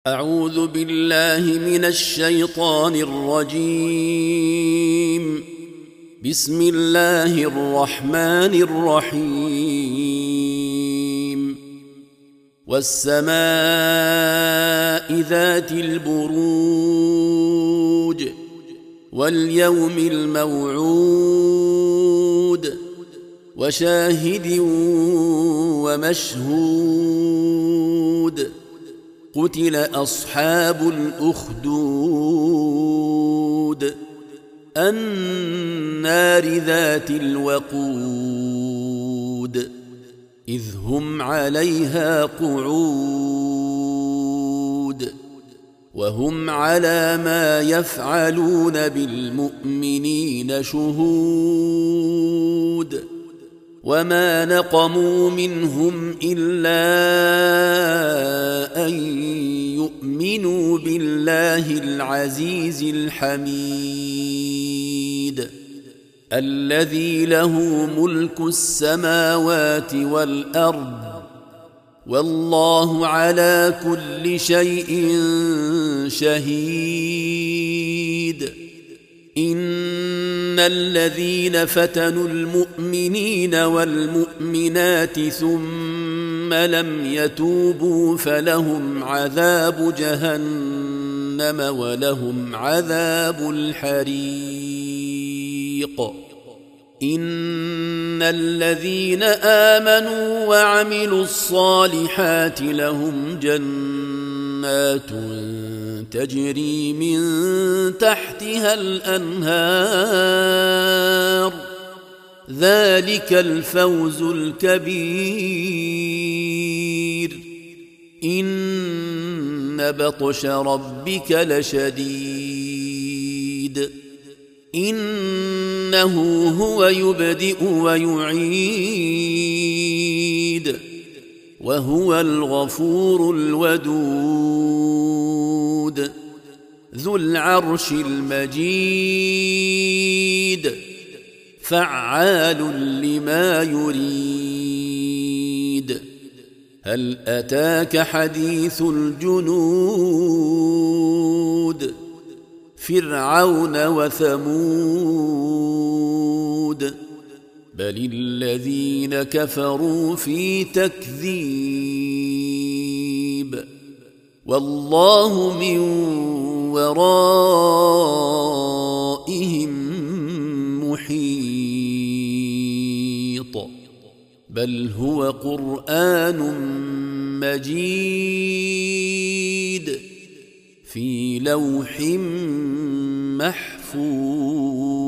أعوذ بالله من الشيطان الرجيم. بسم الله الرحمن الرحيم. والسماء ذات البروج واليوم الموعود وشاهد ومشهود. قتل أصحاب الأخدود النار ذات الوقود إذ هم عليها قعود وهم على ما يفعلون بالمؤمنين شهود. وما نقموا منهم إلا أن يؤمنوا بالله العزيز الحميد الذي له ملك السماوات والأرض والله على كل شيء شهيد. إن الذين فتنوا المؤمنين والمؤمنات ثم لم يتوبوا فلهم عذاب جهنم ولهم عذاب الحريق. إن الذين آمنوا وعملوا الصالحات لهم جنات تجري من تحتها الأنهار ذلك الفوز الكبير. إن بطش ربك لشديد إنه هو يبدئ ويعيد وهو الغفور الودود ذو العرش المجيد فعال لما يريد. هل أتاك حديث الجنود فرعون وثمود بل الذين كفروا في تكذيب والله من ورائهم محيط. بل هو قرآن مجيد في لوح محفوظ.